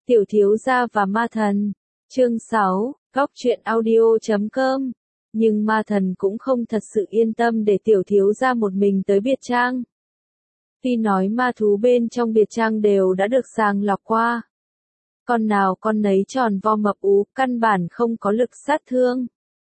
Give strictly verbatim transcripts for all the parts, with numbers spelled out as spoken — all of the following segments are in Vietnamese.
Tiểu thiếu gia và ma thần. Chương sáu, góc truyện audio chấm com. Nhưng ma thần cũng không thật sự yên tâm để tiểu thiếu gia một mình tới biệt trang. Tuy nói ma thú bên trong biệt trang đều đã được sàng lọc qua. Con nào con nấy tròn vo mập ú, căn bản không có lực sát thương.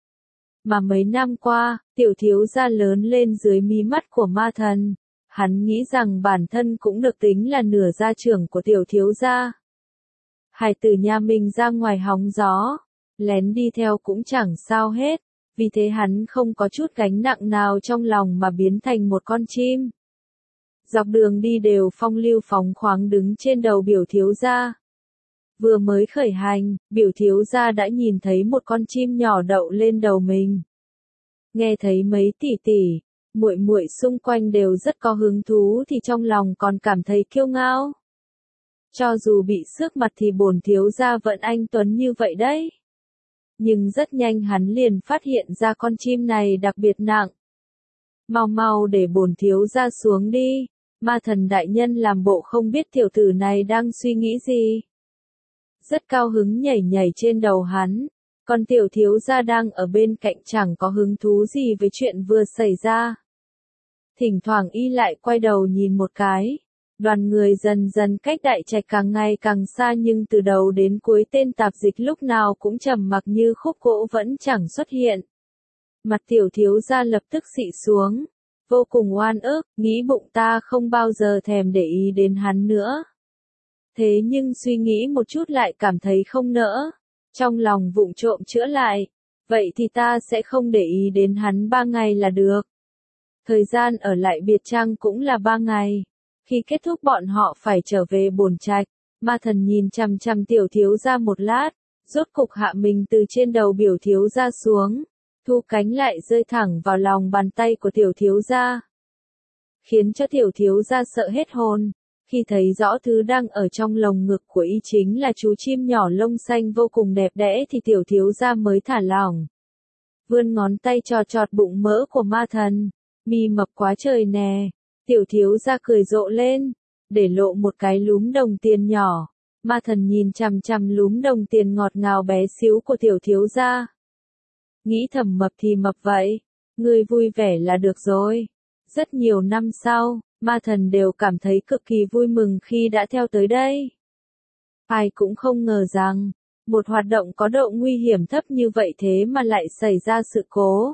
Mà mấy năm qua, tiểu thiếu gia lớn lên dưới mí mắt của ma thần. Hắn nghĩ rằng bản thân cũng được tính là nửa gia trưởng của tiểu thiếu gia. Hải tử nhà mình ra ngoài hóng gió, lén đi theo cũng chẳng sao hết, vì thế hắn không có chút gánh nặng nào trong lòng mà biến thành một con chim. Dọc đường đi đều phong lưu phóng khoáng đứng trên đầu biểu thiếu gia. Vừa mới khởi hành, biểu thiếu gia đã nhìn thấy một con chim nhỏ đậu lên đầu mình. Nghe thấy mấy tỷ tỷ, muội muội xung quanh đều rất có hứng thú thì trong lòng còn cảm thấy kiêu ngạo. Cho dù bị xước mặt thì bổn thiếu gia vẫn anh tuấn như vậy đấy. Nhưng rất nhanh hắn liền phát hiện ra con chim này đặc biệt nặng. Mau mau để bổn thiếu gia xuống đi, ma thần đại nhân làm bộ không biết tiểu tử này đang suy nghĩ gì. Rất cao hứng nhảy nhảy trên đầu hắn, còn tiểu thiếu gia đang ở bên cạnh chẳng có hứng thú gì với chuyện vừa xảy ra. Thỉnh thoảng y lại quay đầu nhìn một cái. Đoàn người dần dần cách đại trạch càng ngày càng xa nhưng từ đầu đến cuối tên tạp dịch lúc nào cũng trầm mặc như khúc gỗ vẫn chẳng xuất hiện. Mặt tiểu thiếu gia lập tức xị xuống, vô cùng oan ức, nghĩ bụng ta không bao giờ thèm để ý đến hắn nữa. Thế nhưng suy nghĩ một chút lại cảm thấy không nỡ, trong lòng vụng trộm chữa lại, vậy thì ta sẽ không để ý đến hắn ba ngày là được. Thời gian ở lại biệt trang cũng là ba ngày. Khi kết thúc bọn họ phải trở về bổn trạch, ma thần nhìn chằm chằm tiểu thiếu gia một lát, rốt cục hạ mình từ trên đầu biểu thiếu gia xuống, thu cánh lại rơi thẳng vào lòng bàn tay của tiểu thiếu gia. Khiến cho tiểu thiếu gia sợ hết hồn, khi thấy rõ thứ đang ở trong lồng ngực của y chính là chú chim nhỏ lông xanh vô cùng đẹp đẽ thì tiểu thiếu gia mới thả lỏng. Vươn ngón tay trò trọt bụng mỡ của ma thần, mi mập quá trời nè. Tiểu thiếu gia cười rộ lên, để lộ một cái lúm đồng tiền nhỏ, ma thần nhìn chằm chằm lúm đồng tiền ngọt ngào bé xíu của tiểu thiếu gia. Nghĩ thầm mập thì mập vậy, ngươi vui vẻ là được rồi. Rất nhiều năm sau, ma thần đều cảm thấy cực kỳ vui mừng khi đã theo tới đây. Ai cũng không ngờ rằng, một hoạt động có độ nguy hiểm thấp như vậy thế mà lại xảy ra sự cố.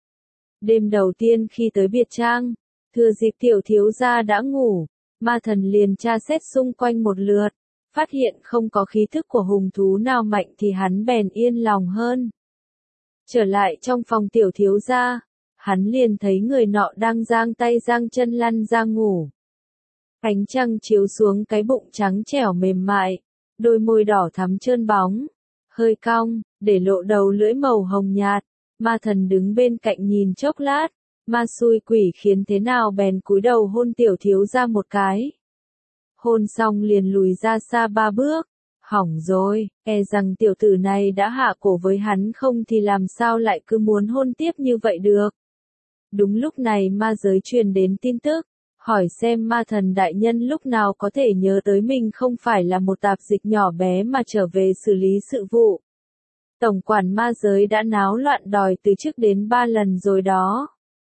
Đêm đầu tiên khi tới biệt trang, thừa dịp tiểu thiếu gia đã ngủ, ma thần liền tra xét xung quanh một lượt, phát hiện không có khí thức của hùng thú nào mạnh thì hắn bèn yên lòng hơn. Trở lại trong phòng tiểu thiếu gia, hắn liền thấy người nọ đang giang tay giang chân lăn ra ngủ. Ánh trăng chiếu xuống cái bụng trắng trẻo mềm mại, đôi môi đỏ thắm trơn bóng, hơi cong, để lộ đầu lưỡi màu hồng nhạt, ma thần đứng bên cạnh nhìn chốc lát. Ma xui quỷ khiến thế nào bèn cúi đầu hôn tiểu thiếu gia một cái. Hôn xong liền lùi ra xa ba bước. Hỏng rồi, e rằng tiểu tử này đã hạ cổ với hắn không thì làm sao lại cứ muốn hôn tiếp như vậy được. Đúng lúc này ma giới truyền đến tin tức, hỏi xem ma thần đại nhân lúc nào có thể nhớ tới mình không phải là một tạp dịch nhỏ bé mà trở về xử lý sự vụ. Tổng quản ma giới đã náo loạn đòi từ trước đến ba lần rồi đó.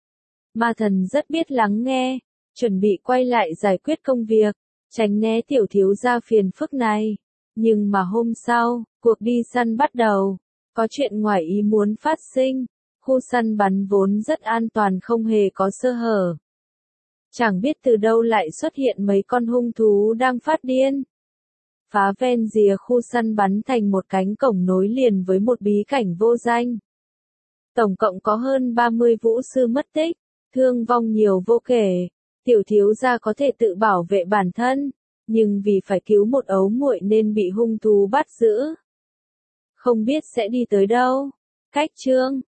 Ma thần rất biết lắng nghe, chuẩn bị quay lại giải quyết công việc, tránh né tiểu thiếu gia phiền phức này. Nhưng mà hôm sau, cuộc đi săn bắt đầu, có chuyện ngoài ý muốn phát sinh, khu săn bắn vốn rất an toàn không hề có sơ hở. Chẳng biết từ đâu lại xuất hiện mấy con hung thú đang phát điên. Phá ven rìa khu săn bắn thành một cánh cổng nối liền với một bí cảnh vô danh. Tổng cộng có hơn ba mươi vũ sư mất tích. Thương vong nhiều vô kể, tiểu thiếu gia có thể tự bảo vệ bản thân, nhưng vì phải cứu một ấu muội nên bị hung thú bắt giữ. Không biết sẽ đi tới đâu. Cách chương